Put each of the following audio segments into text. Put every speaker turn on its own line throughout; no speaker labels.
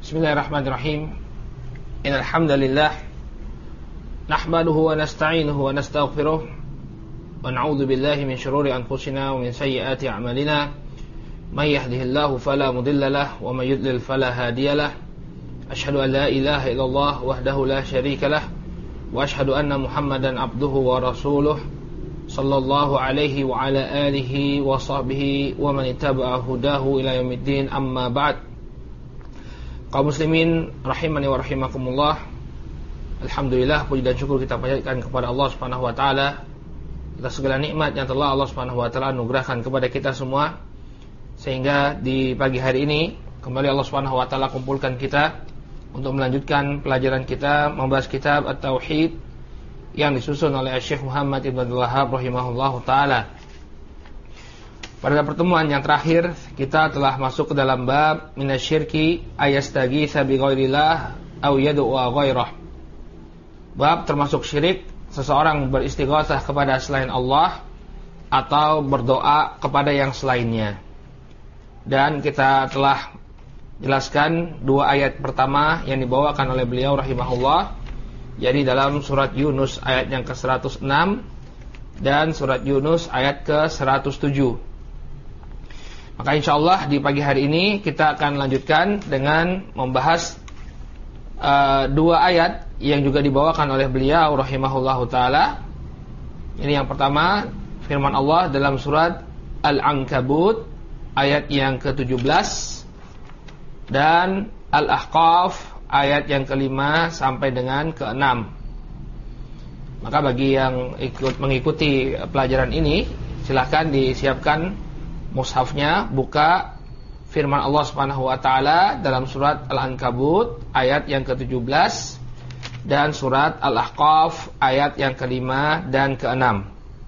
Bismillahirrahmanirrahim. Innal hamdalillah nahmaduhu wa nasta'inuhu wa nastaghfiruh wa na'udzu billahi min shururi anfusina wa min sayyiati a'malina. May yahdihillahu fala mudilla lahu wa may yudlil fala hadiya lahu. Asyhadu an la ilaha illallah wahdahu la syarika lahu wa asyhadu anna Muhammadan abduhu wa rasuluh sallallahu alaihi wa ala alihi wa sahbihi wa man ittaba'a hudahu ila yaumiddin, amma ba'd. Kaum muslimin rahimani wa rahimakumullah. Alhamdulillah, puji dan syukur kita panjatkan kepada Allah Subhanahu wa taala atas segala nikmat yang telah Allah Subhanahu wa taala anugerahkan kepada kita semua, sehingga di pagi hari ini kembali Allah Subhanahu wa taala kumpulkan kita untuk melanjutkan pelajaran kita membahas kitab At-Tauhid yang disusun oleh Syekh Muhammad Ibn Abdul Wahhab rahimahullahu taala. Pada pertemuan yang terakhir kita telah masuk ke dalam bab minasyirki ayastaghitsa bi ghairillah aw yad'u ghairah. Bab termasuk syirik seseorang beristighatsah kepada selain Allah atau berdoa kepada yang selainnya. Dan kita telah jelaskan dua ayat pertama yang dibawakan oleh beliau rahimahullah, jadi dalam surat Yunus ayat yang ke-106 dan surat Yunus ayat ke-107. Maka insyaallah di pagi hari ini kita akan lanjutkan dengan membahas dua ayat yang juga dibawakan oleh beliau rahimahullahu taala. Ini yang pertama, firman Allah dalam surat Al-Ankabut ayat yang ke-17 dan Al-Ahqaf ayat yang ke-5 sampai dengan ke-6. Maka bagi yang mengikuti pelajaran ini, silahkan disiapkan mushafnya, buka firman Allah Subhanahu wa taala dalam surat Al-Ankabut ayat yang ke-17 dan surat Al-Ahqaf ayat yang ke-5 dan ke-6.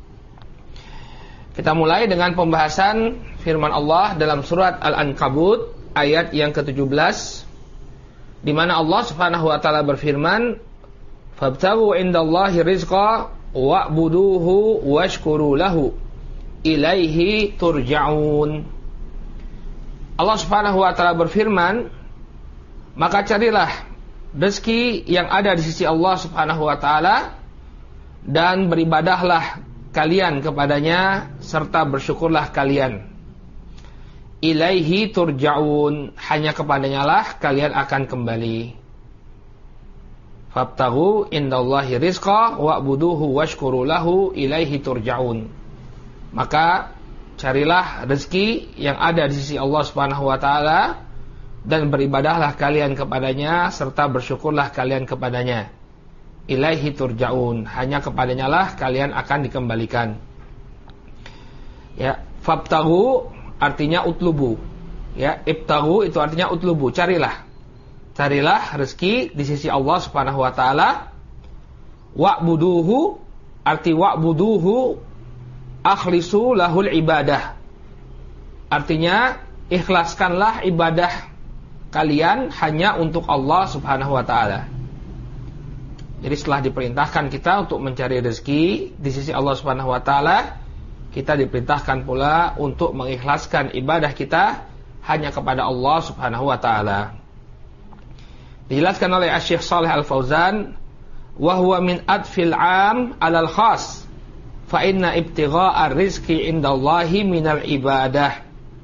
Kita mulai dengan pembahasan firman Allah dalam surat Al-Ankabut ayat yang ke-17, di mana Allah Subhanahu wa taala berfirman, "Fabtaghu indallahi rizqa wa'buduhu washkuru lahu ilaihi turja'un." Allah Subhanahu wa taala berfirman, maka carilah rezeki yang ada di sisi Allah Subhanahu wa taala dan beribadahlah kalian kepadanya serta bersyukurlah kalian. Ilaihi turja'un, hanya kepadanya lah kalian akan kembali. Fabtaghu indallahi rizqa wa'buduhu washkuru lahu ilaihi turja'un. Maka carilah rezeki yang ada di sisi Allah Subhanahu wa taala dan beribadahlah kalian kepadanya serta bersyukurlah kalian kepadanya. Ilaihi turja'un, hanya kepadanya lah kalian akan dikembalikan. Ya, fabtaghu artinya utlubu. Ya, ibtaghu itu artinya utlubu, carilah. Carilah rezeki di sisi Allah Subhanahu wa taala. Wa'buduhu arti wa'buduhu akhlisu lahul ibadah. Artinya ikhlaskanlah ibadah kalian hanya untuk Allah Subhanahu wa taala. Jadi setelah diperintahkan kita untuk mencari rezeki di sisi Allah Subhanahu wa taala, kita diperintahkan pula untuk mengikhlaskan ibadah kita hanya kepada Allah Subhanahu wa taala. Dijelaskan oleh Syekh Shalih Al-Fauzan, wa huwa min adfil 'am 'alal khas. Fa inna ibtigha'ar rizqi indallahi minal ibadah.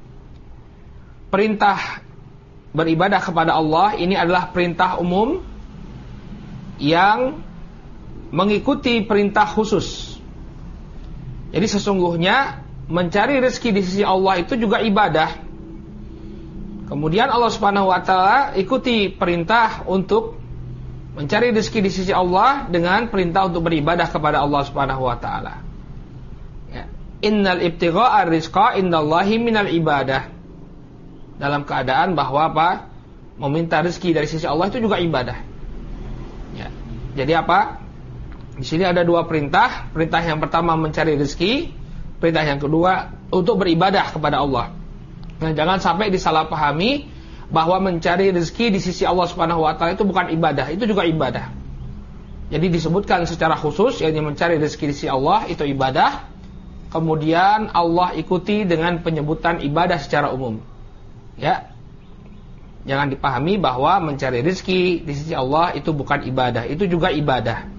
Perintah beribadah kepada Allah ini adalah perintah umum yang mengikuti perintah khusus. Jadi sesungguhnya mencari rezeki di sisi Allah itu juga ibadah. Kemudian Allah Subhanahu wa taala ikuti perintah untuk mencari rezeki di sisi Allah dengan perintah untuk beribadah kepada Allah Subhanahu wa taala. Innal ibtigha'a rizqa indallahi minal ibadah. Dalam keadaan bahwa apa? Meminta rezeki dari sisi Allah itu juga ibadah. Ya. Jadi apa? Di sini ada dua perintah. Perintah yang pertama mencari rezeki, perintah yang kedua untuk beribadah kepada Allah. Nah, jangan sampai disalahpahami bahwa mencari rezeki di sisi Allah Subhanahu wa taala itu bukan ibadah, itu juga ibadah. Jadi disebutkan secara khusus, yakni mencari rezeki di sisi Allah itu ibadah. Kemudian Allah ikuti dengan penyebutan ibadah secara umum. Ya. Jangan dipahami bahwa mencari rezeki di sisi Allah itu bukan ibadah, itu juga ibadah.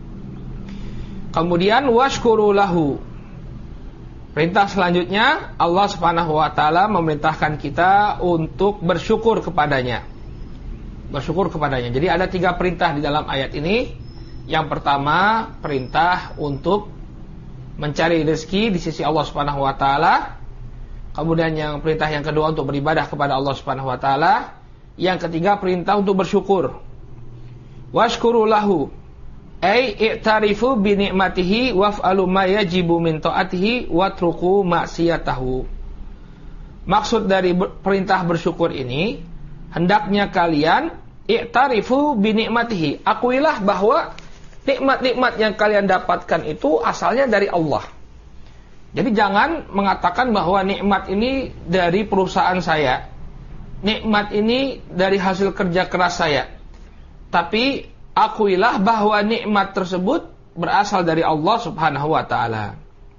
Kemudian washkuru lahu. Perintah selanjutnya, Allah Subhanahu wa taala memerintahkan kita untuk bersyukur kepadanya. Bersyukur kepadanya. Jadi ada 3 perintah di dalam ayat ini. Yang pertama, perintah untuk mencari rezeki di sisi Allah Subhanahu wa taala. Kemudian perintah yang kedua untuk beribadah kepada Allah Subhanahu wa taala. Yang ketiga, perintah untuk bersyukur. Washkuru lahu. Ai i'tarifu bi ni'matihi waf'alu ma yajibu min ta'atihi watruku ma'siyatahu. Maksud dari perintah bersyukur ini, hendaknya kalian i'tarifu bi ni'matihi, akuilah bahwa nikmat-nikmat yang kalian dapatkan itu asalnya dari Allah. Jadi jangan mengatakan bahwa nikmat ini dari perusahaan saya, nikmat ini dari hasil kerja keras saya. Tapi akuilah bahwa nikmat tersebut berasal dari Allah Subhanahu wa taala.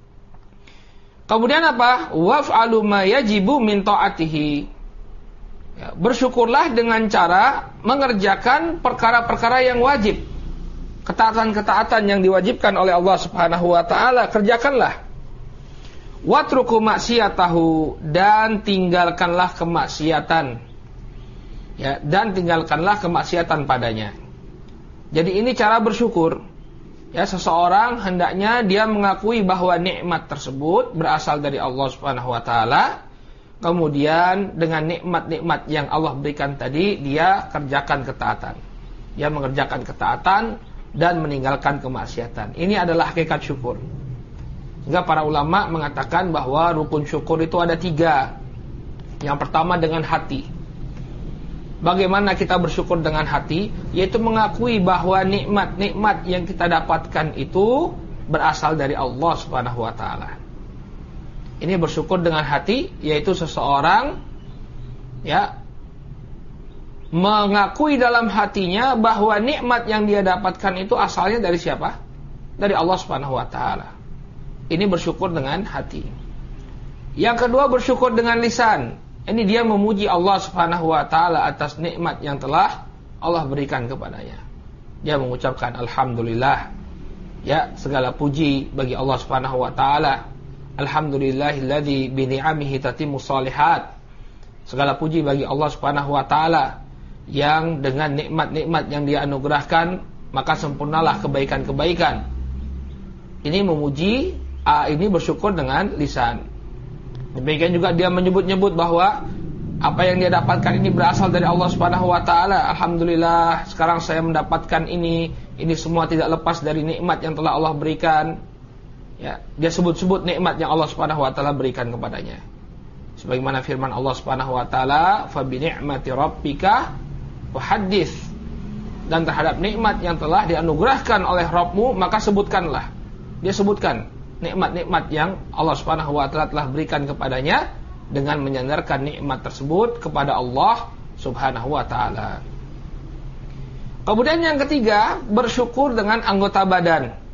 Kemudian apa? Waf'alu ma yajibu min ta'atihi. Ya, bersyukurlah dengan cara mengerjakan perkara-perkara yang wajib. Ketaatan-ketaatan yang diwajibkan oleh Allah Subhanahu wa taala, kerjakanlah. Watruku maksiyatahu, dan tinggalkanlah kemaksiatan. Ya, dan tinggalkanlah kemaksiatan padanya. Jadi ini cara bersyukur. Ya, seseorang hendaknya dia mengakui bahwa nikmat tersebut berasal dari Allah Subhanahu wa taala. Kemudian dengan nikmat-nikmat yang Allah berikan tadi, dia kerjakan ketaatan. Dia mengerjakan ketaatan dan meninggalkan kemaksiatan. Ini adalah hakikat syukur. Sehingga para ulama mengatakan bahwa rukun syukur itu ada 3. Yang pertama dengan hati. Bagaimana kita bersyukur dengan hati? Yaitu mengakui bahwa nikmat-nikmat yang kita dapatkan itu berasal dari Allah Subhanahu wa taala. Ini bersyukur dengan hati, yaitu seseorang ya mengakui dalam hatinya bahwa nikmat yang dia dapatkan itu asalnya dari siapa? Dari Allah Subhanahu wa taala. Ini bersyukur dengan hati. Yang kedua, bersyukur dengan lisan. Ini dia memuji Allah Subhanahu wa taala atas nikmat yang telah Allah berikan kepadanya. Dia mengucapkan alhamdulillah. Ya, segala puji bagi Allah Subhanahu wa taala. Alhamdulillahilladzi bi ni'amihi tatimmus shalihat. Segala puji bagi Allah Subhanahu wa taala yang dengan nikmat-nikmat yang Dia anugerahkan maka sempurnalah kebaikan-kebaikan. Ini memuji, ini bersyukur dengan lisan. Demikian juga dia menyebut-nyebut bahwa apa yang dia dapatkan ini berasal dari Allah Subhanahu wa taala. Alhamdulillah, sekarang saya mendapatkan ini semua tidak lepas dari nikmat yang telah Allah berikan. Ya, dia sebut-sebut nikmat yang Allah Subhanahu wa taala berikan kepadanya. Sebagaimana firman Allah Subhanahu wa taala, "Fa bi ni'mati rabbika fahaddits." Dan terhadap nikmat yang telah dianugerahkan oleh Rabbmu, maka sebutkanlah. Dia sebutkan nikmat-nikmat yang Allah Subhanahu wa taala telah berikan kepadanya dengan menyandarkan nikmat tersebut kepada Allah Subhanahu wa taala. Kemudian yang ketiga, bersyukur dengan anggota badan.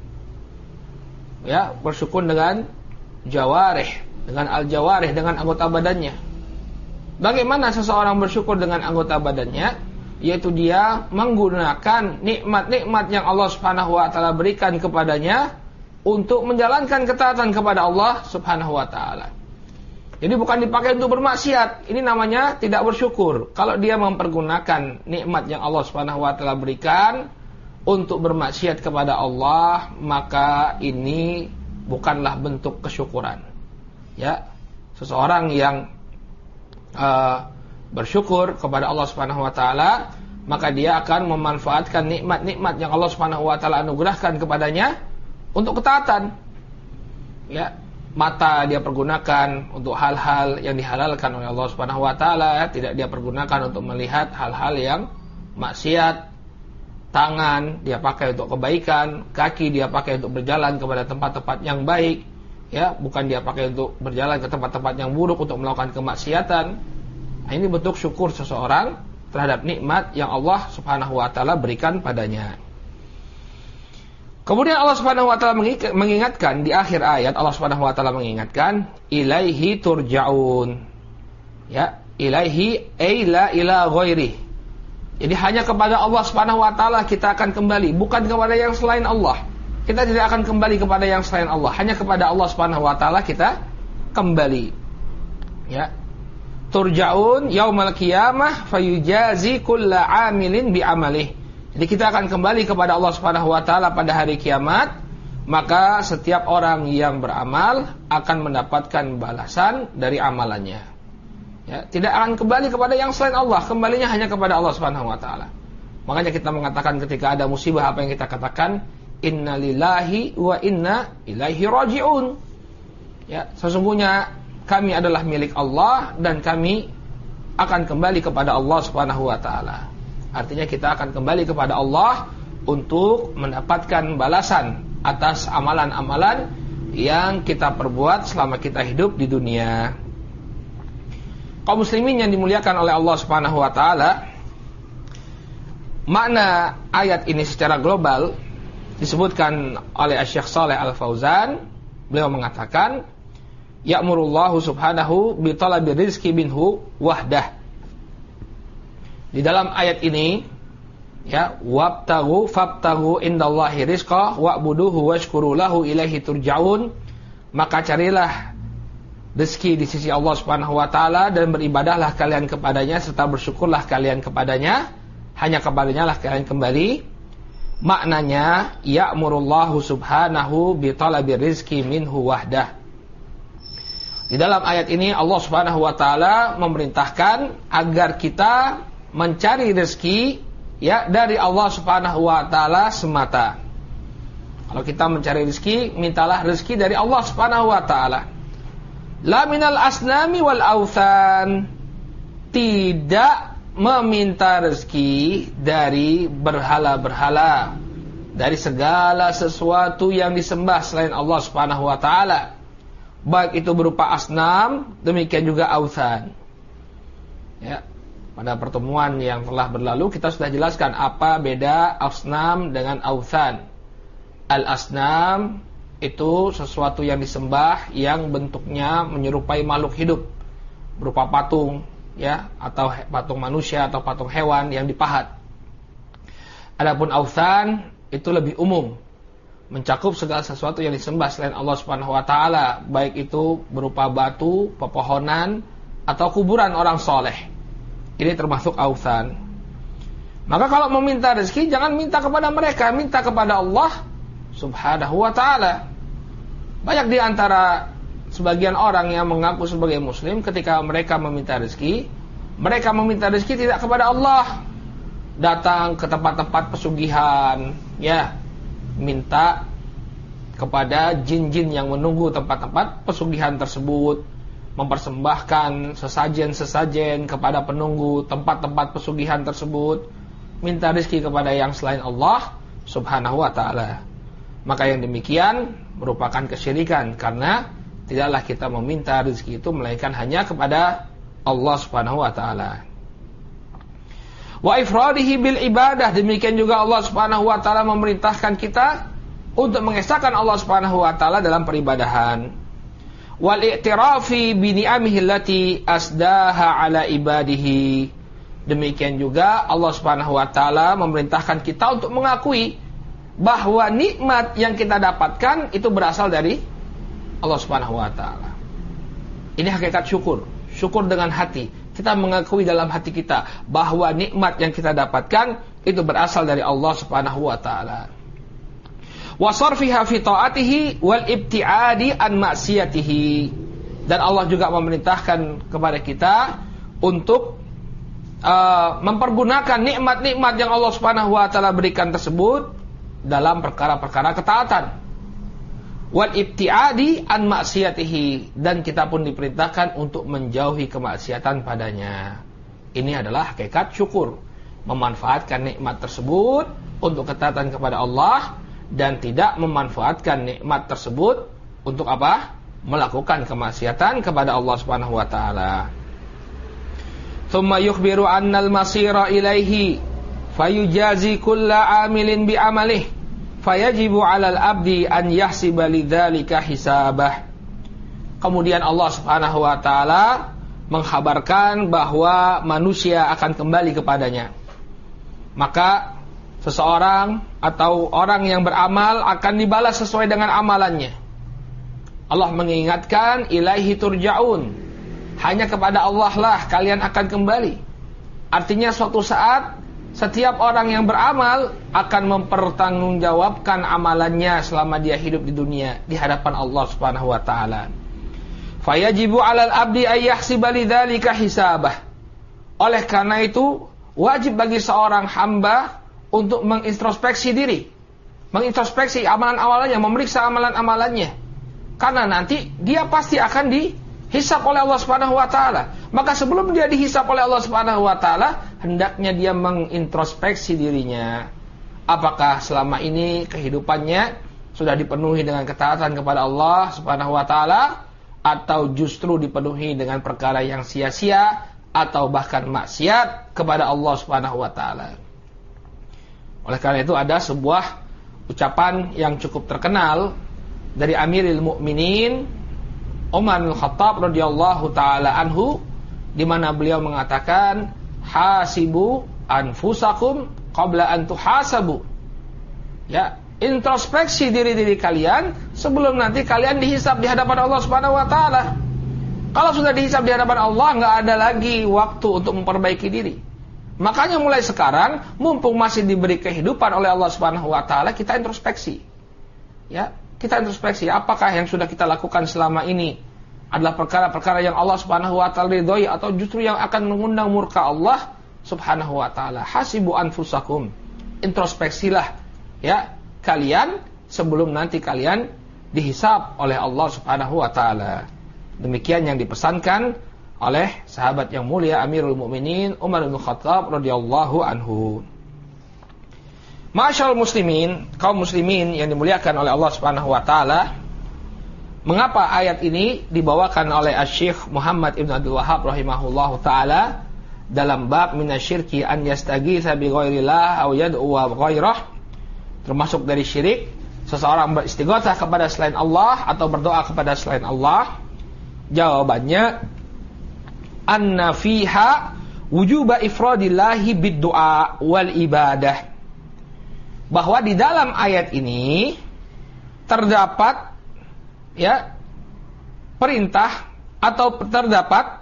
Ya, bersyukur dengan jawarih, dengan al-jawarih, dengan anggota badannya. Bagaimana seseorang bersyukur dengan anggota badannya? Yaitu dia menggunakan nikmat-nikmat yang Allah Subhanahu wa taala berikan kepadanya untuk menjalankan ketaatan kepada Allah Subhanahu wa taala. Jadi bukan dipakai untuk bermaksiat. Ini namanya tidak bersyukur. Kalau dia mempergunakan nikmat yang Allah Subhanahu wa taala berikan untuk bermaksiat kepada Allah, maka ini bukanlah bentuk kesyukuran. Ya, seseorang yang bersyukur kepada Allah Subhanahu wa taala, maka dia akan memanfaatkan nikmat-nikmat yang Allah Subhanahu wa taala anugerahkan kepadanya untuk ketaatan. Ya, mata dia pergunakan untuk hal-hal yang dihalalkan oleh Allah Subhanahu wa taala, tidak dia pergunakan untuk melihat hal-hal yang maksiat. Tangan dia pakai untuk kebaikan, kaki dia pakai untuk berjalan kepada tempat-tempat yang baik, ya, bukan dia pakai untuk berjalan ke tempat-tempat yang buruk untuk melakukan kemaksiatan. Nah, ini bentuk syukur seseorang terhadap nikmat yang Allah Subhanahu wa taala berikan padanya. Kemudian Allah Subhanahu wa taala mengingatkan di akhir ayat, Allah Subhanahu wa taala mengingatkan ilaihi turja'un. Ya, ilaihi ay la ila ghairi. Jadi hanya kepada Allah Subhanahu wa taala kita akan kembali, bukan kepada yang selain Allah. Kita tidak akan kembali kepada yang selain Allah, hanya kepada Allah Subhanahu wa taala kita kembali. Ya. Turja'un yaumal qiyamah fayujazi kulla 'amilin bi amalih. Jadi kita akan kembali kepada Allah Subhanahu wa taala pada hari kiamat, maka setiap orang yang beramal akan mendapatkan balasan dari amalannya. Ya, tidak akan kembali kepada yang selain Allah, kembalinya hanya kepada Allah Subhanahu wa taala. Makanya kita mengatakan ketika ada musibah apa yang kita katakan, innalillahi wa inna ilaihi raji'un. Ya, sesungguhnya kami adalah milik Allah dan kami akan kembali kepada Allah Subhanahu wa taala. Artinya kita akan kembali kepada Allah untuk mendapatkan balasan atas amalan-amalan yang kita perbuat selama kita hidup di dunia. Kaum muslimin yang dimuliakan oleh Allah Subhanahu wa taala, makna ayat ini secara global disebutkan oleh Syekh Shalih Al-Fauzan. Beliau mengatakan, ya'murullahu subhanahu bi talabi rizqi minhu wahdah. Di dalam ayat ini, ya, wabtaghu fabtaghu indallahi rizqa wa'buduhu washkuru lahu ilaihi turja'un. Maka carilah rezeki di sisi Allah Subhanahu wa taala dan beribadahlah kalian kepadanya serta bersyukurlah kalian kepadanya, hanya kepadanya lah kalian kembali. Maknanya ya'murullahu subhanahu bi talabi rizqi minhu wahdah. Di dalam ayat ini Allah Subhanahu wa taala memerintahkan agar kita mencari rezeki, ya, dari Allah Subhanahu wa taala semata. Kalau kita mencari rezeki, mintalah rezeki dari Allah Subhanahu wa taala. La minal asnami wal authan. Tidak meminta rezeki dari berhala-berhala, dari segala sesuatu yang disembah selain Allah Subhanahu wa taala. Baik itu berupa asnam, demikian juga authan. Ya, pada pertemuan yang telah berlalu kita sudah jelaskan apa beda asnam dengan authan. Al-asnam itu sesuatu yang disembah yang bentuknya menyerupai makhluk hidup, berupa patung, ya, atau patung manusia atau patung hewan yang dipahat. Adapun authan itu lebih umum, mencakup segala sesuatu yang disembah selain Allah Subhanahu wa taala, baik itu berupa batu, pepohonan, atau kuburan orang soleh. Ini termasuk authan. Maka kalau meminta rezeki, jangan minta kepada mereka, minta kepada Allah Subhanahu wa ta'ala. Banyak di antara sebagian orang yang mengaku sebagai muslim, ketika mereka meminta rezeki, mereka meminta rezeki tidak kepada Allah. Datang ke tempat-tempat pesugihan, ya, minta kepada jin-jin yang menunggu tempat-tempat pesugihan tersebut, mempersembahkan sesajen-sesajen kepada penunggu tempat-tempat pesugihan tersebut, minta rezeki kepada yang selain Allah Subhanahu wa ta'ala. Maka yang demikian merupakan kesyirikan, karena tidaklah kita meminta rezeki itu melainkan hanya kepada Allah Subhanahu wa ta'ala. Wa ifradihi bil ibadah, demikian juga Allah Subhanahu wa ta'ala memerintahkan kita untuk mengesahkan Allah Subhanahu wa ta'ala dalam peribadahan. Wal i'tirafi bi ni'amihi allati asdaha ala ibadihi. Demikian juga Allah Subhanahu wa ta'ala memerintahkan kita untuk mengakui bahwa nikmat yang kita dapatkan itu berasal dari Allah Subhanahu wa ta'ala. Ini hakikat syukur. Syukur dengan hati. Kita mengakui dalam hati kita bahwa nikmat yang kita dapatkan itu berasal dari Allah Subhanahu wa ta'ala. Wa sarfiha fi ta'atihi wal ibtiadi an ma'siyatihi. Dan Allah juga memerintahkan kepada kita untuk mempergunakan nikmat-nikmat yang Allah Subhanahu wa ta'ala berikan tersebut dalam perkara-perkara ketaatan. Wal ibtiadi an ma'siyatihi, dan kita pun diperintahkan untuk menjauhi kemaksiatan padanya. Ini adalah hakikat syukur, memanfaatkan nikmat tersebut untuk ketaatan kepada Allah dan tidak memanfaatkan nikmat tersebut untuk apa? Melakukan kemaksiatan kepada Allah Subhanahu wa taala. Tsumma yukhbiru annal masira ilaihi fayujazi kulla amilin bi amalih fayajibu 'alal abdi an yahsiba lidzalika hisabah. Kemudian Allah Subhanahu wa taala mengkhabarkan bahwa manusia akan kembali kepadanya. Maka seseorang atau orang yang beramal akan dibalas sesuai dengan amalannya. Allah mengingatkan, ilaihi turja'un, hanya kepada Allah lah kalian akan kembali. Artinya suatu saat setiap orang yang beramal akan mempertanggungjawabkan amalannya selama dia hidup di dunia di hadapan Allah Subhanahu wa taala. Fayajibu 'alal 'abdi ay yahsiba lidzalika hisabah. Oleh karena itu, wajib bagi seorang hamba untuk mengintrospeksi diri, mengintrospeksi amalan-amalannya, memeriksa amalan-amalannya. Karena nanti dia pasti akan dihisab oleh Allah Subhanahu wa taala. Maka sebelum dia dihisab oleh Allah Subhanahu wa taala, hendaknya dia mengintrospeksi dirinya. Apakah selama ini kehidupannya sudah dipenuhi dengan ketaatan kepada Allah Subhanahu wa taala, atau justru dipenuhi dengan perkara yang sia-sia atau bahkan maksiat kepada Allah Subhanahu wa taala. Oleh karena itu ada sebuah ucapan yang cukup terkenal dari Amirul Mukminin Umar bin Khattab radhiyallahu taala anhu, di mana beliau mengatakan, hasibu anfusakum qabla an tuhasabu. Ya, introspeksi diri-diri kalian sebelum nanti kalian dihisab di hadapan Allah Subhanahu wa taala. Kalau sudah dihisab di hadapan Allah, enggak ada lagi waktu untuk memperbaiki diri. Makanya mulai sekarang, mumpung masih diberi kehidupan oleh Allah Subhanahu wa taala, kita introspeksi. Ya, kita introspeksi apakah yang sudah kita lakukan selama ini adalah perkara-perkara yang Allah Subhanahu wa taala ridhoi atau justru yang akan mengundang murka Allah Subhanahu wa taala. Hasibu anfusakum. Introspeksilah ya kalian sebelum nanti kalian dihisab oleh Allah Subhanahu wa taala. Demikian yang dipesankan oleh sahabat yang mulia Amirul Mukminin Umar bin Khattab radhiyallahu anhu. Ma'asyiral muslimin, kaum muslimin yang dimuliakan oleh Allah Subhanahu wa taala, mengapa ayat ini dibawakan oleh Asy-Syaikh Muhammad Ibn Abdul Wahhab rahimahullahu taala dalam bab minasyirki an yastaghitsa bi ghairillah aw yad'u ghairah, termasuk dari syirik seseorang beristighatsah kepada selain Allah atau berdoa kepada selain Allah? Jawabannya, anna fiha wujuba ifradillahi bid-du'a wal ibadah. Bahwa di dalam ayat ini terdapat ya perintah atau terdapat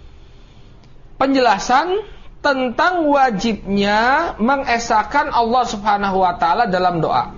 penjelasan tentang wajibnya mengesahkan Allah Subhanahu wa taala dalam doa.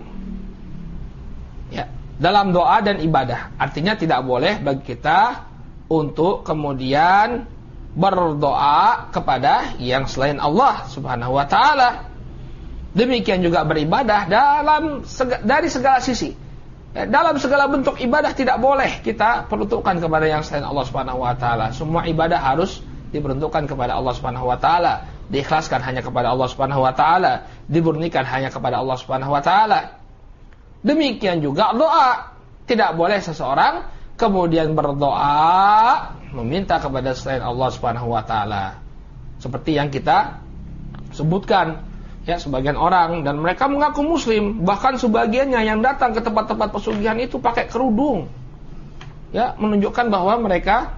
Ya, dalam doa dan ibadah. Artinya tidak boleh bagi kita untuk kemudian berdoa kepada yang selain Allah Subhanahu wa taala. Demikian juga beribadah dari segala sisi. Dalam segala bentuk ibadah tidak boleh kita peruntukkan kepada yang selain Allah Subhanahu wa taala. Semua ibadah harus diperuntukkan kepada Allah Subhanahu wa taala, diikhlaskan hanya kepada Allah Subhanahu wa taala, dimurnikan hanya kepada Allah Subhanahu wa taala. Demikian juga doa. Tidak boleh seseorang kemudian berdoa meminta kepada selain Allah Subhanahu wa taala. Seperti yang kita sebutkan, ya, sebagian orang dan mereka mengaku muslim, bahkan sebagiannya yang datang ke tempat-tempat pesugihan itu pakai kerudung, ya, menunjukkan bahwa mereka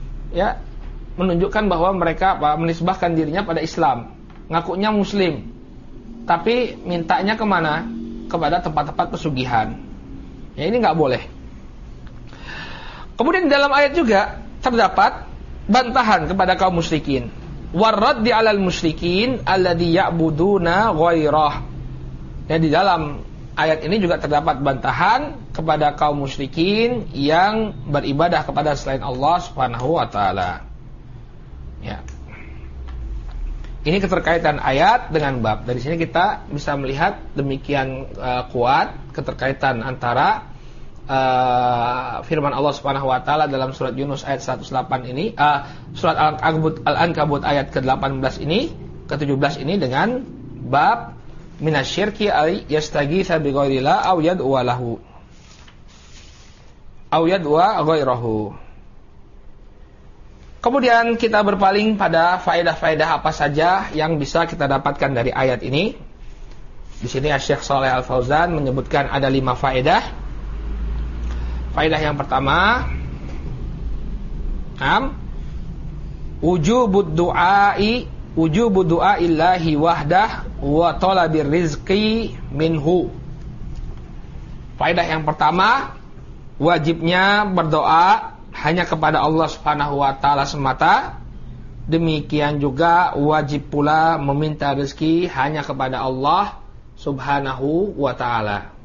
menisbahkan dirinya pada Islam, ngakunya muslim, tapi mintanya kemana? Kepada tempat-tempat pesugihan. Ya, ini nggak boleh. Kemudian dalam ayat juga terdapat bantahan kepada kaum musyrikin. Warraddi 'alal musyrikin alladzi ya'buduna ghairah. Dan di dalam ayat ini juga terdapat bantahan kepada kaum musyrikin yang beribadah kepada selain Allah Subhanahu wa taala. Ya. Ini keterkaitan ayat dengan bab. Dari sini kita bisa melihat demikian kuat keterkaitan antara firman Allah Subhanahu wa taala dalam surat Yunus ayat 108 ini, surat Al-Ankabut ayat ke-18 ini, ke-17 ini dengan bab minasyirki ay yastaghitsa bi ghairillah aw yad'u lahu aw yad'u ghairahu. Kemudian kita berpaling pada faedah-faedah apa saja yang bisa kita dapatkan dari ayat ini. Di sini Syekh Shalih Al-Fauzan menyebutkan ada 5 faedah. Faedah yang pertama, wujubud du'a illahi wahdah wa talabir rizqi minhu. Faedah yang pertama, wajibnya berdoa hanya kepada Allah Subhanahu wa taala semata. Demikian juga wajib pula meminta rezeki hanya kepada Allah Subhanahu wa taala.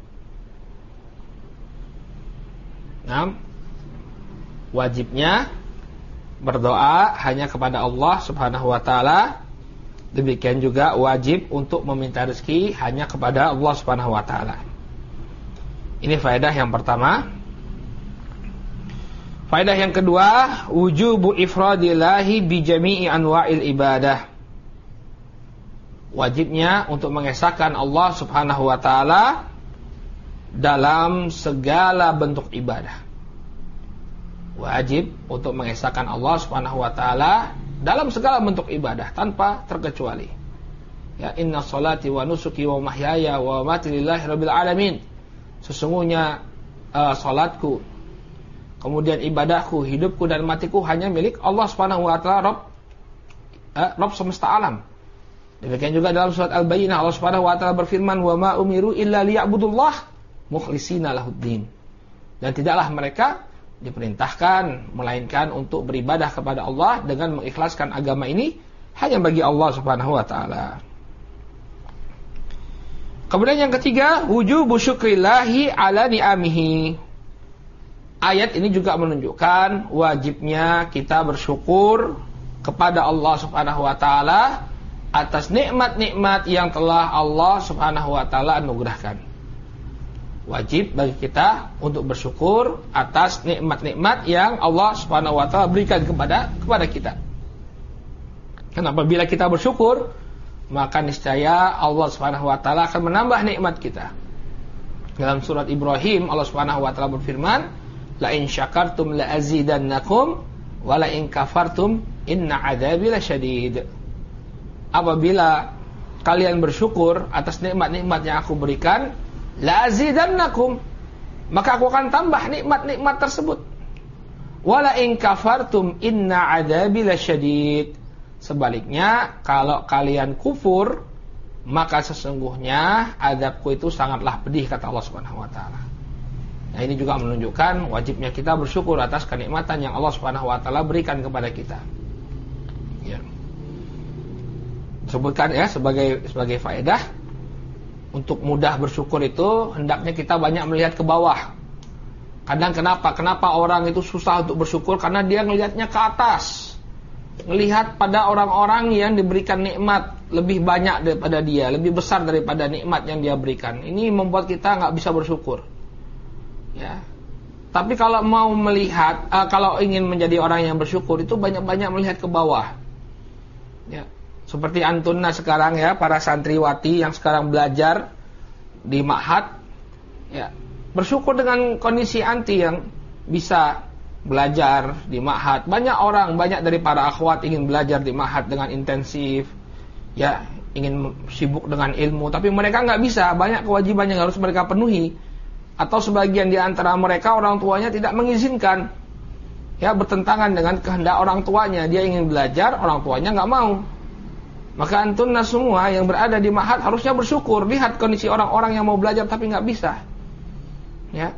Nah, wajibnya berdoa hanya kepada Allah Subhanahu wa taala. Demikian juga wajib untuk meminta rezeki hanya kepada Allah Subhanahu wa taala. Ini faedah yang pertama. Faedah yang kedua, wujubu ifradillahi bi jami'i anwa'il ibadah. Wajibnya untuk mengesahkan Allah Subhanahu wa taala dalam segala bentuk ibadah. Wajib untuk mengesahkan Allah Subhanahu wa taala dalam segala bentuk ibadah tanpa terkecuali. Ya, inna sholati wa nusuki wa mahyaya wa mamati lillahi rabbil alamin. Sesungguhnya salatku, kemudian ibadahku, hidupku dan matiku hanya milik Allah Subhanahu wa taala, Rabb semesta alam. Demikian juga dalam surat Al-Bayyinah Allah Subhanahu wa taala berfirman, "Wa ma umiru illa liya'budullah mukhlisina lahuddin." Dan tidaklah mereka diperintahkan melainkan untuk beribadah kepada Allah dengan mengikhlaskan agama ini hanya bagi Allah Subhanahu wa taala. Kemudian yang ketiga, wujubu syukrillahi ala ni'amihi. Ayat ini juga menunjukkan wajibnya kita bersyukur kepada Allah Subhanahu wa taala atas nikmat-nikmat yang telah Allah Subhanahu wa taala anugerahkan. Wajib bagi kita untuk bersyukur atas nikmat-nikmat yang Allah Subhanahu wa taala berikan kepada kita. Dan apabila kita bersyukur, maka niscaya Allah Subhanahu wa taala akan menambah nikmat kita. Dalam surat Ibrahim Allah Subhanahu wa taala berfirman, "La in syakartum la azidannakum wa la in kafartum inna 'adzabi lasyadid." Apabila kalian bersyukur atas nikmat-nikmat yang aku berikan, la azidannakum, maka aku akan tambah nikmat-nikmat tersebut. Wala in kafartum inna 'adzabi lasyadid. Sebaliknya, kalau kalian kufur, maka sesungguhnya azabku itu sangatlah pedih, kata Allah Subhanahu wa taala. Nah, ini juga menunjukkan wajibnya kita bersyukur atas kenikmatan yang Allah Subhanahu wa taala berikan kepada kita. Ya. Sebutkan ya sebagai faedah. Untuk mudah bersyukur itu hendaknya kita banyak melihat ke bawah. Kadang kenapa orang itu susah untuk bersyukur? Karena dia ngelihatnya ke atas, melihat pada orang-orang yang diberikan nikmat lebih banyak daripada dia, lebih besar daripada nikmat yang dia berikan. Ini membuat kita nggak bisa bersyukur. Ya. Tapi kalau mau melihat, kalau ingin menjadi orang yang bersyukur itu banyak-banyak melihat ke bawah. Ya. Seperti antunna sekarang ya, para santriwati yang sekarang belajar di ma'had, ya, bersyukur dengan kondisi anti yang bisa belajar di ma'had. Banyak dari para akhwat ingin belajar di ma'had dengan intensif, ya, ingin sibuk dengan ilmu, tapi mereka nggak bisa, banyak kewajiban yang harus mereka penuhi, atau sebagian di antara mereka orang tuanya tidak mengizinkan, ya, bertentangan dengan kehendak orang tuanya. Dia ingin belajar, orang tuanya nggak mau. Maka antunna semua yang berada di ma'had harusnya bersyukur. Lihat kondisi orang-orang yang mau belajar tapi nggak bisa. Ya.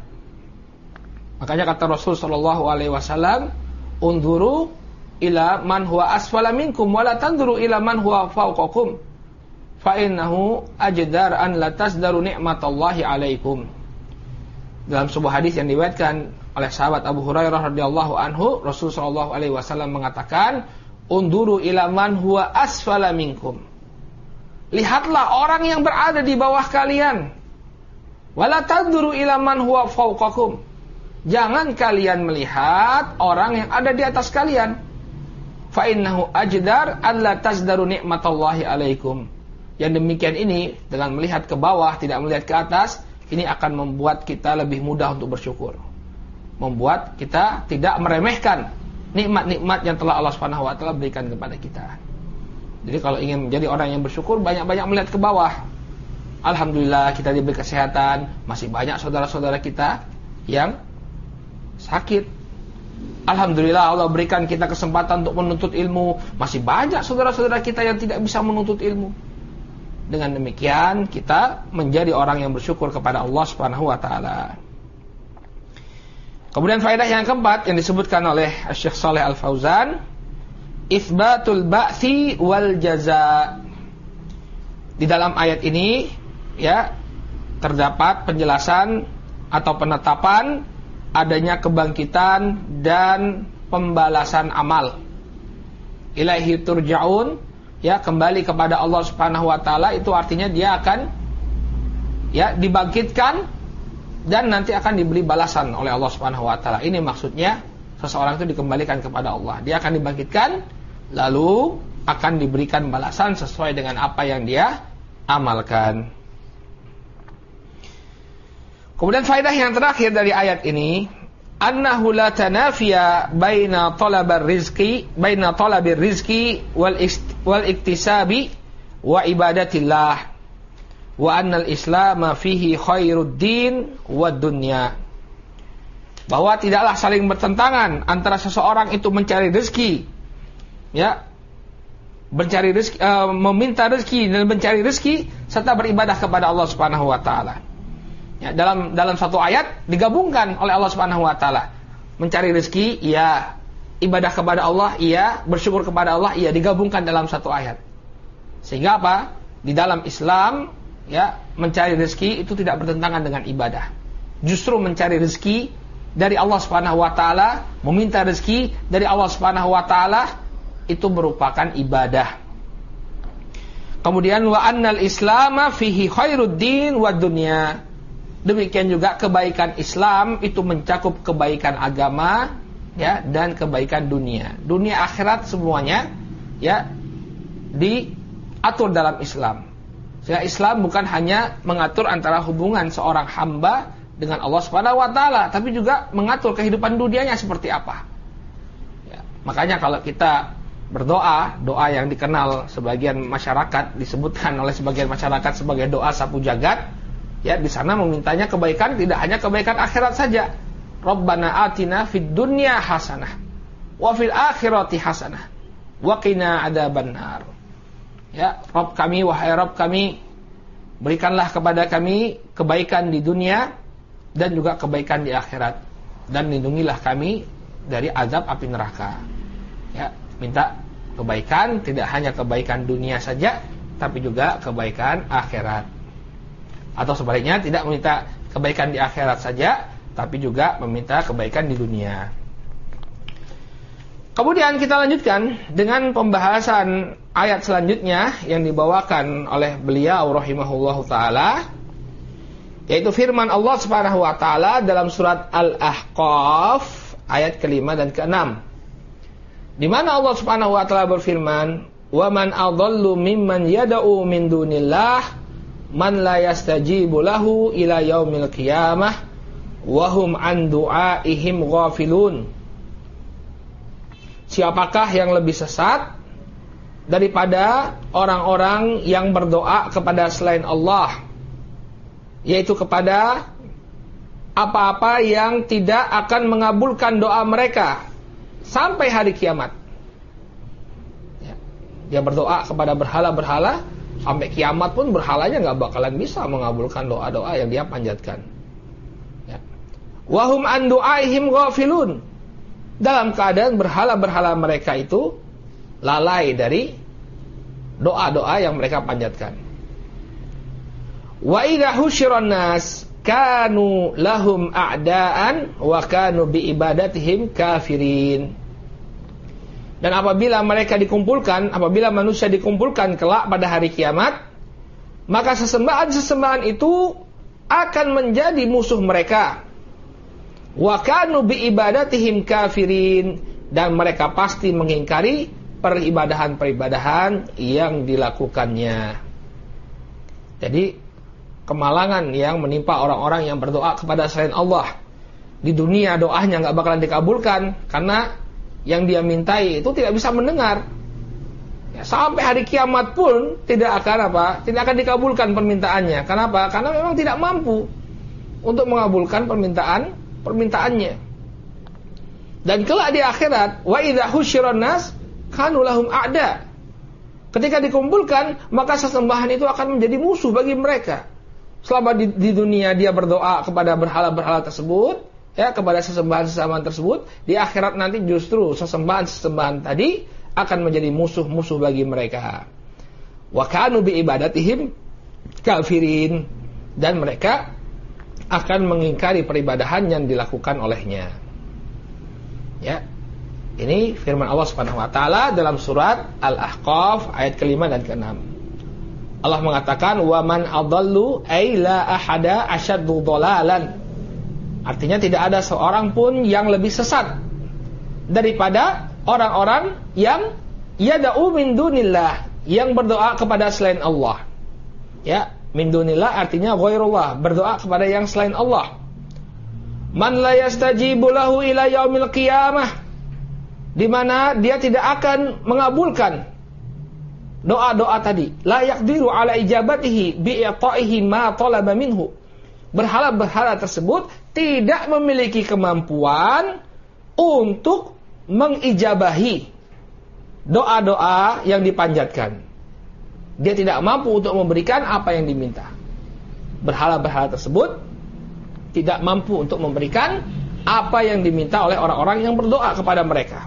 Makanya kata Rasul sallallahu alaihi wasallam, "Unzuru ila man huwa asfala minkum wa la tanzuru ila man huwa fawqakum. Fa innahu ajdar an la tasdaru ni'matallahi alaikum." Dalam sebuah hadis yang diriwayatkan oleh sahabat Abu Hurairah radhiyallahu anhu, Rasul sallallahu alaihi wasallam mengatakan, "Unduru ila man huwa asfala minkum." Lihatlah orang yang berada di bawah kalian. Wala tanduru ila man huwa fawqakum. Jangan kalian melihat orang yang ada di atas kalian. Fa innahu ajdar alla tasdaru ni'matallahi alaikum. Yang demikian ini dengan melihat ke bawah, tidak melihat ke atas, ini akan membuat kita lebih mudah untuk bersyukur. Membuat kita tidak meremehkan nikmat-nikmat yang telah Allah Subhanahu wa taala berikan kepada kita. Jadi kalau ingin menjadi orang yang bersyukur, banyak-banyak melihat ke bawah. Alhamdulillah kita diberi kesehatan, masih banyak saudara-saudara kita yang sakit. Alhamdulillah Allah berikan kita kesempatan untuk menuntut ilmu. Masih banyak saudara-saudara kita yang tidak bisa menuntut ilmu. Dengan demikian kita menjadi orang yang bersyukur kepada Allah Subhanahu wa taala. Kemudian faedah yang keempat yang disebutkan oleh Syekh Shalih Al Fauzan, itsbatul ba'tsi wal jaza. Di dalam ayat ini ya terdapat penjelasan atau penetapan adanya kebangkitan dan pembalasan amal. Ilaihi turja'un, ya kembali kepada Allah Subhanahu wa taala, itu artinya dia akan ya dibangkitkan dan nanti akan diberi balasan oleh Allah Subhanahu wa taala. Ini maksudnya seseorang itu dikembalikan kepada Allah. Dia akan dibangkitkan lalu akan diberikan balasan sesuai dengan apa yang dia amalkan. Kemudian faedah yang terakhir dari ayat ini, annahu la tanafiya baina talabir rizqi wal iktisabi wa ibadatillah wa annal islam fihi khairuddin wad dunya. Bahwa tidaklah saling bertentangan antara seseorang itu mencari rezeki, ya, mencari rezeki, meminta rezeki dan mencari rezeki serta beribadah kepada Allah Subhanahu wa taala. Ya, dalam satu ayat digabungkan oleh Allah Subhanahu wa taala. Mencari rezeki iya, ibadah kepada Allah iya, bersyukur kepada Allah iya, digabungkan dalam satu ayat. Sehingga apa? Di dalam Islam ya, mencari rezeki itu tidak bertentangan dengan ibadah. Justru mencari rezeki dari Allah Subhanahu wa taala, meminta rezeki dari Allah Subhanahu wa taala itu merupakan ibadah. Kemudian wa annal islama fihi khairuddin wad dunya. Demikian juga kebaikan Islam itu mencakup kebaikan agama ya dan kebaikan dunia. Dunia akhirat semuanya ya diatur dalam Islam. Sehingga Islam bukan hanya mengatur antara hubungan seorang hamba dengan Allah Subhanahu wa taala, tapi juga mengatur kehidupan dunianya seperti apa. Ya, makanya kalau kita berdoa, doa yang dikenal sebagian masyarakat, disebutkan oleh sebagian masyarakat sebagai doa sapu jagat. Ya, di sana memintanya kebaikan, tidak hanya kebaikan akhirat saja. Rabbana atina fid dunya hasanah wa fil akhirati hasanah wa qina adzabannar. Ya, Rabb kami, wahai Rabb kami, berikanlah kepada kami kebaikan di dunia dan juga kebaikan di akhirat, dan lindungilah kami dari azab api neraka. Ya, minta kebaikan, tidak hanya kebaikan dunia saja, tapi juga kebaikan akhirat. Atau sebaliknya, tidak meminta kebaikan di akhirat saja, tapi juga meminta kebaikan di dunia. Kemudian kita lanjutkan dengan pembahasan ayat selanjutnya yang dibawakan oleh beliau rahimahullahu taala, yaitu firman Allah Subhanahu wa taala dalam surat Al-Ahqaf ayat ke-5 dan ke-6. Di mana Allah Subhanahu wa taala berfirman, "Wa man adallu mimman yad'u min dunillah man la yastajibu lahu ila yaumil qiyamah wa hum an du'aihim ghafilun." Siapakah yang lebih sesat daripada orang-orang yang berdoa kepada selain Allah, yaitu kepada apa-apa yang tidak akan mengabulkan doa mereka sampai hari kiamat. Ya, dia berdoa kepada berhala-berhala, sampai kiamat pun berhalanya nggak bakalan bisa mengabulkan doa-doa yang dia panjatkan. Ya. Wahum an du'aihim ghafilun. Dalam keadaan berhala-berhala mereka itu lalai dari doa-doa yang mereka panjatkan. Wa idza husyiran nas kanu lahum a'daan wa kanu bi ibadatihim kafirin. Dan apabila mereka dikumpulkan, apabila manusia dikumpulkan kelak pada hari kiamat, maka sesembahan-sesembahan itu akan menjadi musuh mereka. Wa kanu bi ibadatihim kafirin, dan mereka pasti mengingkari peribadahan-peribadahan yang dilakukannya. Jadi kemalangan yang menimpa orang-orang yang berdoa kepada selain Allah. Di dunia doanya gak bakalan dikabulkan, karena yang dia mintai itu tidak bisa mendengar. Ya, sampai hari kiamat pun tidak akan dikabulkan permintaannya. Kenapa? Karena memang tidak mampu untuk mengabulkan permintaannya. Dan kelak di akhirat, wa idza husyiran nas kanu lahum a'da. Ketika dikumpulkan, maka sesembahan itu akan menjadi musuh bagi mereka. Selama di dunia dia berdoa kepada berhala-berhala tersebut, ya, kepada sesembahan-sesembahan tersebut, di akhirat nanti justru sesembahan-sesembahan tadi akan menjadi musuh-musuh bagi mereka. Wa kanu bi ibadatihim kafirin, dan mereka akan mengingkari peribadahan yang dilakukan olehnya. Ya. Ini firman Allah Subhanahu wa taala dalam surat Al-Ahqaf ayat ke-5 dan ke-6. Allah mengatakan wa man adallu ay la ahada asyaddu dhalalan. Artinya tidak ada seorang pun yang lebih sesat daripada orang-orang yang yad'u min dunillah, yang berdoa kepada selain Allah. Ya, min dunillah artinya ghairullah, berdoa kepada yang selain Allah. Man la yastajibu lahu ila yaumil qiyamah, di mana dia tidak akan mengabulkan doa-doa tadi. La yaqdiru ala ijabatihi bi i'ta'ihi ma talaba minhu. Berhala-berhala tersebut tidak memiliki kemampuan untuk mengijabahi doa-doa yang dipanjatkan. Dia tidak mampu untuk memberikan apa yang diminta. Berhala-berhala tersebut tidak mampu untuk memberikan apa yang diminta oleh orang-orang yang berdoa kepada mereka.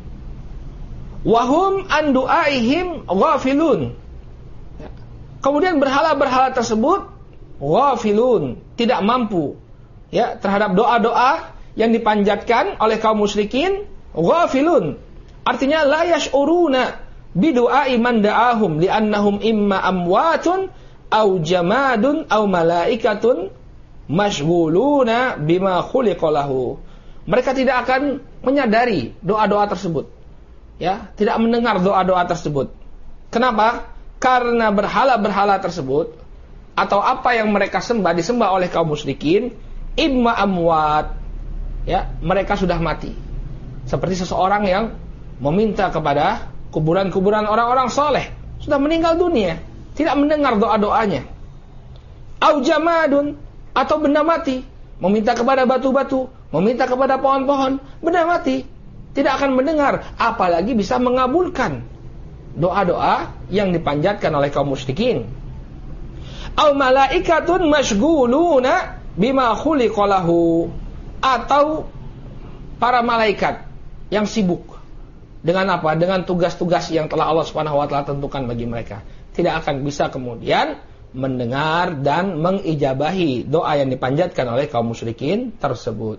Wahum an du'aihim ghafilun. Kemudian berhala-berhala tersebut ghafilun, tidak mampu, ya, terhadap doa-doa yang dipanjatkan oleh kaum musyrikin. Ghafilun artinya la yash'uruna bi du'ai man da'ahum li'annahum imma amwatun au jamadun au malaikatun mashghuluna bima khuliqa lahu. Mereka tidak akan menyadari doa-doa tersebut, ya, tidak mendengar doa-doa tersebut. Kenapa? Karena berhala-berhala tersebut atau apa yang mereka sembah disembah oleh kaum musyrikin imma amwat, ya, mereka sudah mati. Seperti seseorang yang meminta kepada kuburan-kuburan orang-orang soleh, sudah meninggal dunia, tidak mendengar doa-doanya. Au jamadun, atau benda mati, meminta kepada batu-batu, meminta kepada pohon-pohon, benda mati, tidak akan mendengar, apalagi bisa mengabulkan doa-doa yang dipanjatkan oleh kaum musyrikin. Au malaikatun mashghuluna bima khuliqa lahu, atau para malaikat yang sibuk dengan apa? Dengan tugas-tugas yang telah Allah Subhanahu wa taala tentukan bagi mereka. Tidak akan bisa kemudian mendengar dan mengijabahi doa yang dipanjatkan oleh kaum musyrikin tersebut.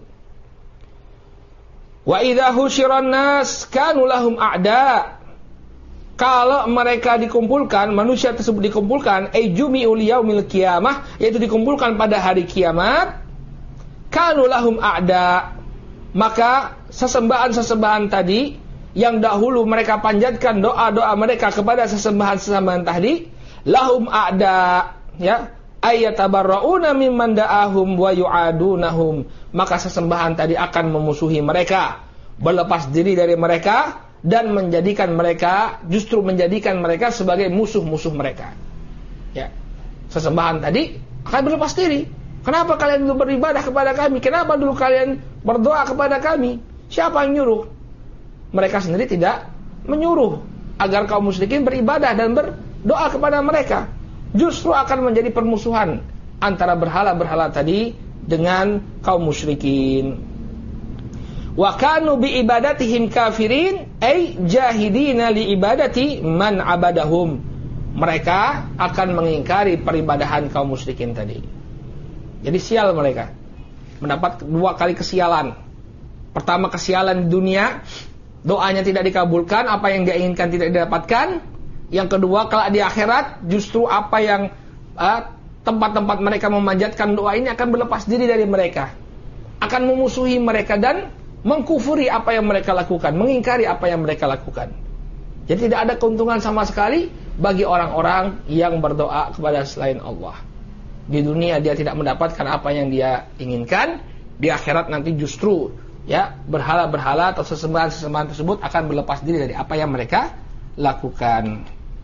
Wa idza husyiran nas kanu lahum a'da. Kalau mereka dikumpulkan, manusia tersebut dikumpulkan, jumi'u liyaumil qiyamah, yaitu dikumpulkan pada hari kiamat, kanu lahum a'da. Maka sesembahan-sesembahan tadi yang dahulu mereka panjatkan doa-doa mereka kepada sesembahan-sesembahan tadi, lahum a'da, ya, ayatabarrauna mimman da'ahum wa yu'adunahum. Maka sesembahan tadi akan memusuhi mereka, berlepas diri dari mereka, dan menjadikan mereka sebagai musuh-musuh mereka. Ya, sesembahan tadi akan berlepas diri. Kenapa kalian dulu beribadah kepada kami? Kenapa dulu kalian berdoa kepada kami? Siapa yang nyuruh? Mereka sendiri tidak menyuruh agar kaum musyrikin beribadah dan berdoa kepada mereka. Justru akan menjadi permusuhan antara berhala-berhala tadi dengan kaum musyrikin. Wa kanu bi ibadatihim kafirin ay jahidina li ibadati man abadahum. Mereka akan mengingkari peribadahan kaum musyrikin tadi. Jadi sial mereka, mendapat dua kali kesialan. Pertama, kesialan di dunia, doanya tidak dikabulkan, apa yang dia inginkan tidak didapatkan. Yang kedua, kelak di akhirat, justru apa yang tempat-tempat mereka memanjatkan doa ini akan berlepas diri dari mereka, akan memusuhi mereka dan mengkufuri apa yang mereka lakukan, mengingkari apa yang mereka lakukan. Jadi tidak ada keuntungan sama sekali bagi orang-orang yang berdoa kepada selain Allah. Di dunia dia tidak mendapatkan apa yang dia inginkan, di akhirat nanti justru, ya, berhala-berhala atau sesembahan-sesembahan tersebut akan berlepas diri dari apa yang mereka lakukan.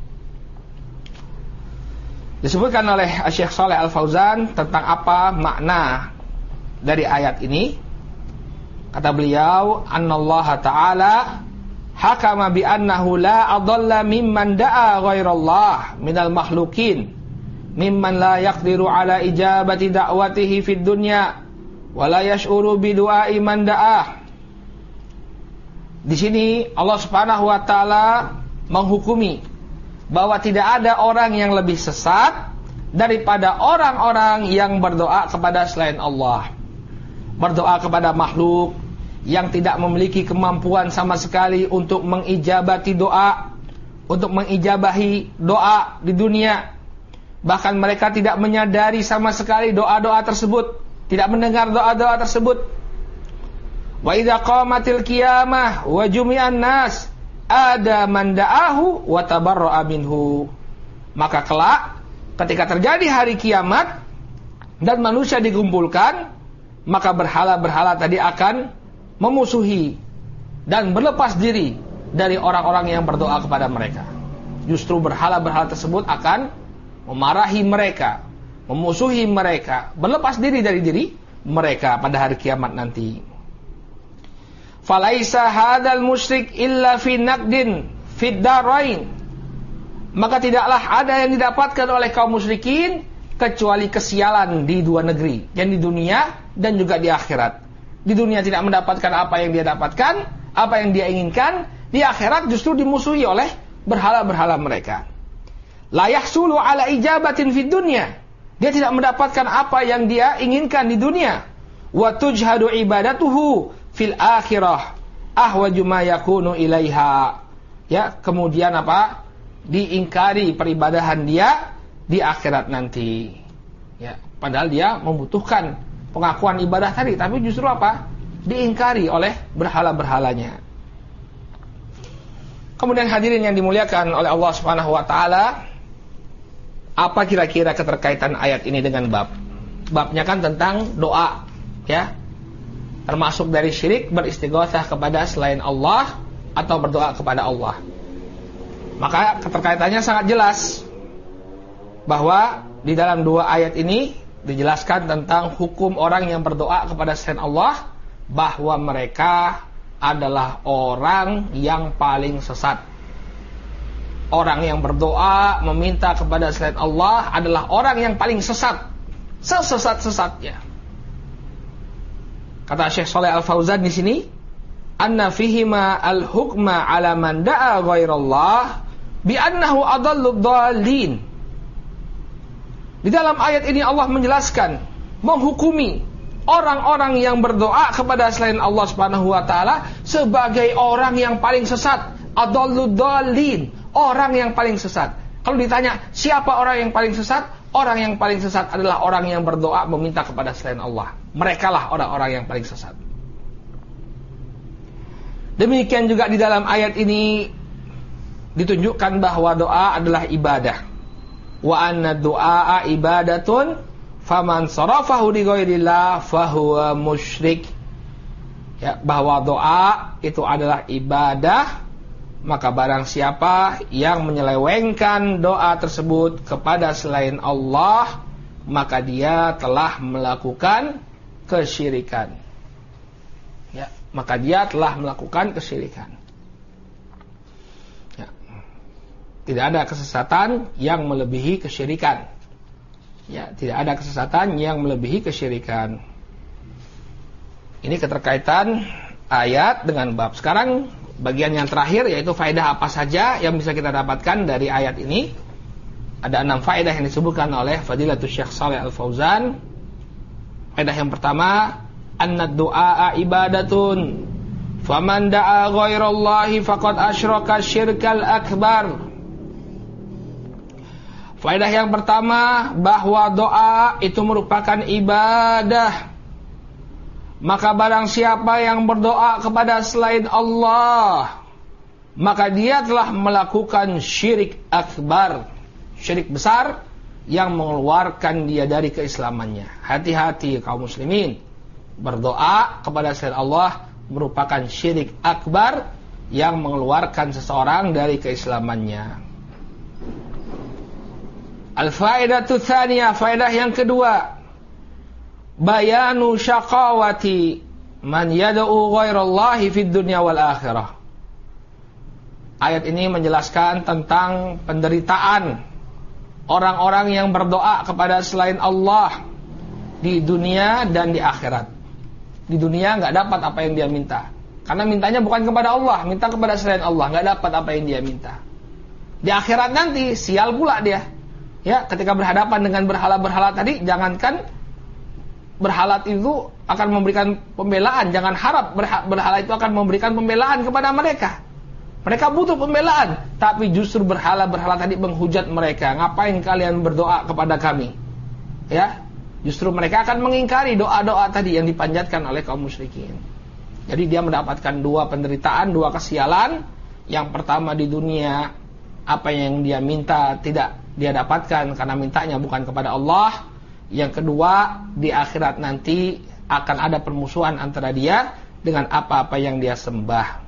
Disebutkan oleh Syekh Shalih Al Fauzan tentang apa makna dari ayat ini. Kata beliau, "Annallaha ta'ala hakama bi annahu la adalla mimman da'a ghairallah minal makhlukin mimman la yaqdiru ala ijabati da'watihi fid dunya wa la yash'uru bi du'ai man da'ah." Di sini Allah Subhanahu wa taala menghukumi bahwa tidak ada orang yang lebih sesat daripada orang-orang yang berdoa kepada selain Allah. Berdoa kepada makhluk yang tidak memiliki kemampuan sama sekali untuk mengijabati doa, untuk mengijabahi doa di dunia. Bahkan mereka tidak menyadari sama sekali doa-doa tersebut, tidak mendengar doa-doa tersebut. Wa idza qamatil qiyamah wa jumi'an nas ada man da'ahu wa tabarra'a minhu. Maka kelak ketika terjadi hari kiamat dan manusia dikumpulkan, maka berhala-berhala tadi akan memusuhi dan berlepas diri dari orang-orang yang berdoa kepada mereka. Justru berhala-berhala tersebut akan memarahi mereka, memusuhi mereka, berlepas diri dari diri mereka pada hari kiamat nanti. Falaisa hadzal musyrik illa fi naqdin fid darain. Maka tidaklah ada yang didapatkan oleh kaum musyrikin kecuali kesialan di dua negeri, yang di dunia dan juga di akhirat. Di dunia tidak mendapatkan apa yang dia dapatkan, apa yang dia inginkan. Di akhirat justru dimusuhi oleh berhala-berhala mereka. La yahsulu ala ijabatin fid dunya. Dia tidak mendapatkan apa yang dia inginkan di dunia. Wa tujhadu ibadatuhu fil akhirah ahwaju ma yakunu ilaiha. Ya, kemudian apa? Diingkari peribadahan dia di akhirat nanti. Ya, padahal dia membutuhkan pengakuan ibadah tadi, tapi justru apa? Diingkari oleh berhala-berhalanya. Kemudian hadirin yang dimuliakan oleh Allah Subhanahu wa taala, apa kira-kira keterkaitan ayat ini dengan bab? Babnya kan tentang doa, ya. Termasuk dari syirik beristighatsah kepada selain Allah atau berdoa kepada Allah. Maka keterkaitannya sangat jelas bahwa di dalam dua ayat ini dijelaskan tentang hukum orang yang berdoa kepada selain Allah, bahwa mereka adalah orang yang paling sesat. Orang yang berdoa meminta kepada selain Allah adalah orang yang paling sesat, sesat-sesatnya. Kata Syekh Shalih Al-Fauzan di sini, anna fihima al-hukma ala man da'a ghairallah bi annahu adallud dhalin. Di dalam ayat ini Allah menjelaskan, menghukumi orang-orang yang berdoa kepada selain Allah Subhanahu wa taala sebagai orang yang paling sesat, adallud dhalin, orang yang paling sesat. Kalau ditanya siapa orang yang paling sesat? Orang yang paling sesat adalah orang yang berdoa meminta kepada selain Allah. Merekalah orang-orang yang paling sesat. Demikian juga di dalam ayat ini ditunjukkan bahwa doa adalah ibadah. Wa anna du'a ibadatun faman sarafahu li ghairillah fahuwa musyrik. Ya, bahwa doa itu adalah ibadah, maka barang siapa yang menyelewengkan doa tersebut kepada selain Allah, maka dia telah melakukan kesyirikan. Ya, maka dia telah melakukan kesyirikan. Ya. Tidak ada kesesatan yang melebihi kesyirikan. Ya, tidak ada kesesatan yang melebihi kesyirikan. Ini keterkaitan ayat dengan bab. Sekarang bagian yang terakhir, yaitu faedah apa saja yang bisa kita dapatkan dari ayat ini. Ada 6 faedah yang disebutkan oleh Fadilatul Syekh Shalih Al-Fauzan. Faedah yang pertama, anna du'a ibadatun faman da'a ghairallahi faqad asyraka syirkal akbar. Faedah yang pertama, bahwa doa itu merupakan ibadah. Maka barang siapa yang berdoa kepada selain Allah, maka dia telah melakukan syirik akbar, syirik besar yang mengeluarkan dia dari keislamannya. Hati-hati kaum muslimin, berdoa kepada selain Allah merupakan syirik akbar yang mengeluarkan seseorang dari keislamannya. Al-faedatu tsaniyah, faedah yang kedua, bayanu syaqawati man yad'u ghairallahi fid dunya wal akhirah. Ayat ini menjelaskan tentang penderitaan orang-orang yang berdoa kepada selain Allah di dunia dan di akhirat. Di dunia nggak dapat apa yang dia minta, karena mintanya bukan kepada Allah, minta kepada selain Allah, nggak dapat apa yang dia minta. Di akhirat nanti sial pula dia. Ya, ketika berhadapan dengan berhala-berhala tadi, jangankan berhala itu akan memberikan pembelaan, jangan harap berhala itu akan memberikan pembelaan kepada mereka. Mereka butuh pembelaan, tapi justru berhala-berhala tadi menghujat mereka. Ngapain kalian berdoa kepada kami? Ya, justru mereka akan mengingkari doa-doa tadi yang dipanjatkan oleh kaum musyrikin. Jadi dia mendapatkan dua penderitaan, dua kesialan. Yang pertama di dunia, apa yang dia minta tidak dia dapatkan karena mintanya bukan kepada Allah. Yang kedua, di akhirat nanti akan ada permusuhan antara dia dengan apa-apa yang dia sembah.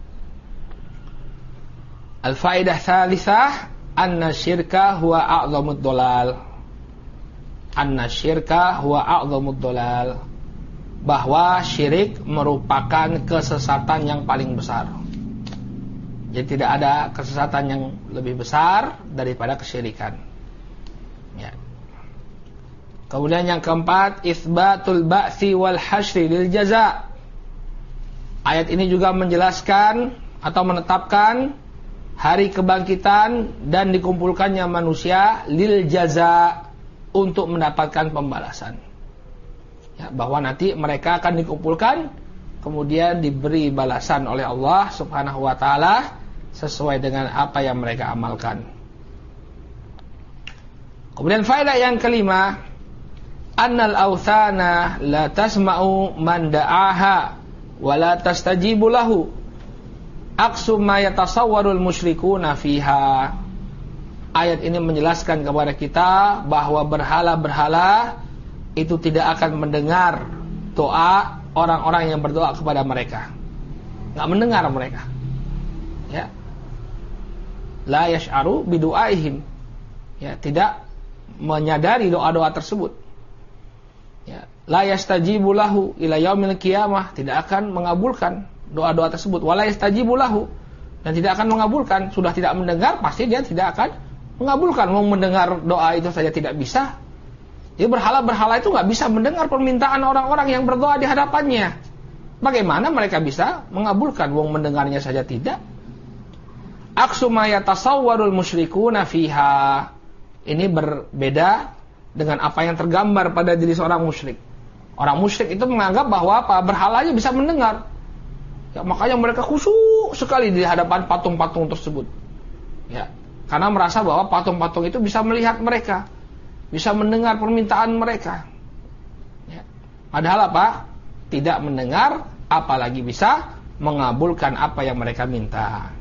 Al-faidah tsalitsah, anna syirka huwa a'zamud dhalal. Anna syirka huwa a'zamud dhalal. Bahwa syirik merupakan kesesatan yang paling besar. Jadi tidak ada kesesatan yang lebih besar daripada kesyirikan. Ya. Kemudian yang keempat, itsbatul ba'tsi wal hasyri lil jaza. Ayat ini juga menjelaskan atau menetapkan hari kebangkitan dan dikumpulkannya manusia lil jaza, untuk mendapatkan pembalasan. Ya, bahwa nanti mereka akan dikumpulkan kemudian diberi balasan oleh Allah Subhanahu wa taala sesuai dengan apa yang mereka amalkan. Kemudian faedah yang kelima, annal awthana la tasma'u man da'aha wa la tastajibu lahu aqsu ma yatasawwarul musyrikuuna fiha. Ayat ini menjelaskan kepada kita bahwa berhala-berhala itu tidak akan mendengar doa orang-orang yang berdoa kepada mereka. Enggak mendengar mereka. Ya. La yash'aru bidu'aihim. Ya, tidak menyadari doa-doa tersebut. Ya, la yastajibu lahu ila yaumil qiyamah, tidak akan mengabulkan doa-doa tersebut. Wala yastajibu lahu, dan tidak akan mengabulkan. Sudah tidak mendengar, pasti dia tidak akan mengabulkan. Mau mendengar doa itu saja tidak bisa. Jadi berhala-berhala itu nggak bisa mendengar permintaan orang-orang yang berdoa di hadapannya. Bagaimana mereka bisa mengabulkan? Wong mendengarnya saja tidak. Aqsu ma yatasawwarul musyrikuuna fiha. Ini berbeda dengan apa yang tergambar pada diri seorang musyrik. Orang musyrik itu menganggap bahwa apa? Berhalanya bisa mendengar. Ya, makanya mereka khusyuk sekali di hadapan patung-patung tersebut. Ya, karena merasa bahwa patung-patung itu bisa melihat mereka, bisa mendengar permintaan mereka. Ya. Padahal apa? Tidak mendengar, apalagi bisa mengabulkan apa yang mereka minta.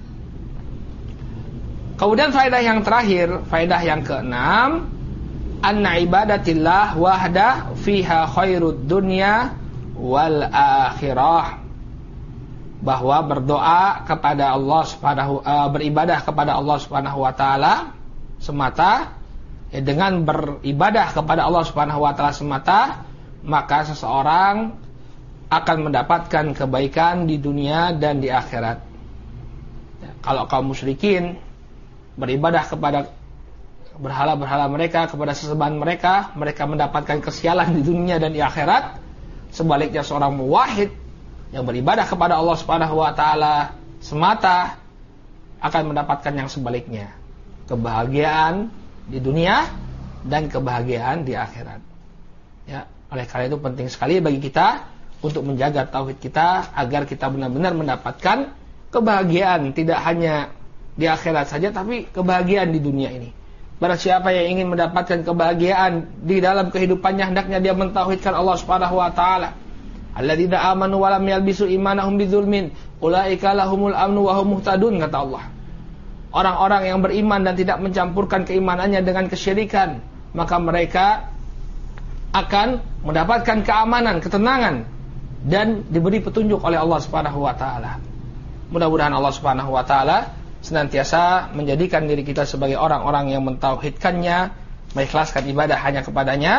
Kemudian faedah yang terakhir, faedah yang keenam, anna ibadatillah wahda fiha khairud dunya wal akhirah. Bahwa berdoa kepada Allah beribadah kepada Allah Subhanahu wa taala semata, ya, dengan beribadah kepada Allah Subhanahu wa taala semata, maka seseorang akan mendapatkan kebaikan di dunia dan di akhirat. Ya, kalau kaum musyrikin beribadah kepada berhala-berhala mereka, kepada sesembahan mereka, mereka mendapatkan kesialan di dunia dan di akhirat. Sebaliknya seorang muwahhid yang beribadah kepada Allah Subhanahu wa taala semata akan mendapatkan yang sebaliknya, kebahagiaan di dunia dan kebahagiaan di akhirat. Ya, oleh karena itu penting sekali bagi kita untuk menjaga tauhid kita agar kita benar-benar mendapatkan kebahagiaan tidak hanya di akhirat saja, tapi kebahagiaan di dunia ini. Barang siapa yang ingin mendapatkan kebahagiaan di dalam kehidupannya, hendaknya dia mentauhidkan Allah Subhanahu wa taala. Alladzina amanu wa lam yalbisu imanahum bidzulmin ulaika lahumul amnu wa hum muhtadun, kata Allah. Orang-orang yang beriman dan tidak mencampurkan keimanannya dengan kesyirikan, maka mereka akan mendapatkan keamanan, ketenangan, dan diberi petunjuk oleh Allah Subhanahu wa taala. Mudah-mudahan Allah Subhanahu wa taala senantiasa menjadikan diri kita sebagai orang-orang yang mentauhidkannya, mengikhlaskan ibadah hanya kepadanya,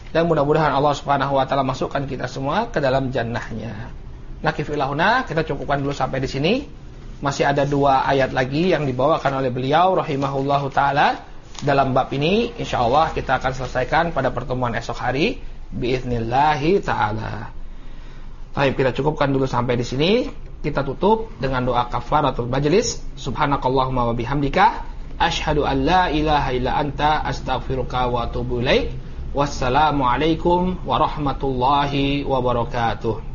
dan mudah-mudahan Allah Subhanahu wa taala masukkan kita semua ke dalam jannahnya. Nakifilahuna, kita cukupkan dulu sampai di sini. Masih ada 2 ayat lagi yang dibawakan oleh beliau rahimahullahu taala dalam bab ini. Insyaallah kita akan selesaikan pada pertemuan esok hari biiznillahi taala. Baik, kita cukupkan dulu sampai di sini. Kita tutup dengan doa kafaratul majlis. Subhanakallahumma wa bihamdika asyhadu an la ilaha illa anta astaghfiruka wa atubu ilaik. Wassalamualaikum warahmatullahi wabarakatuh.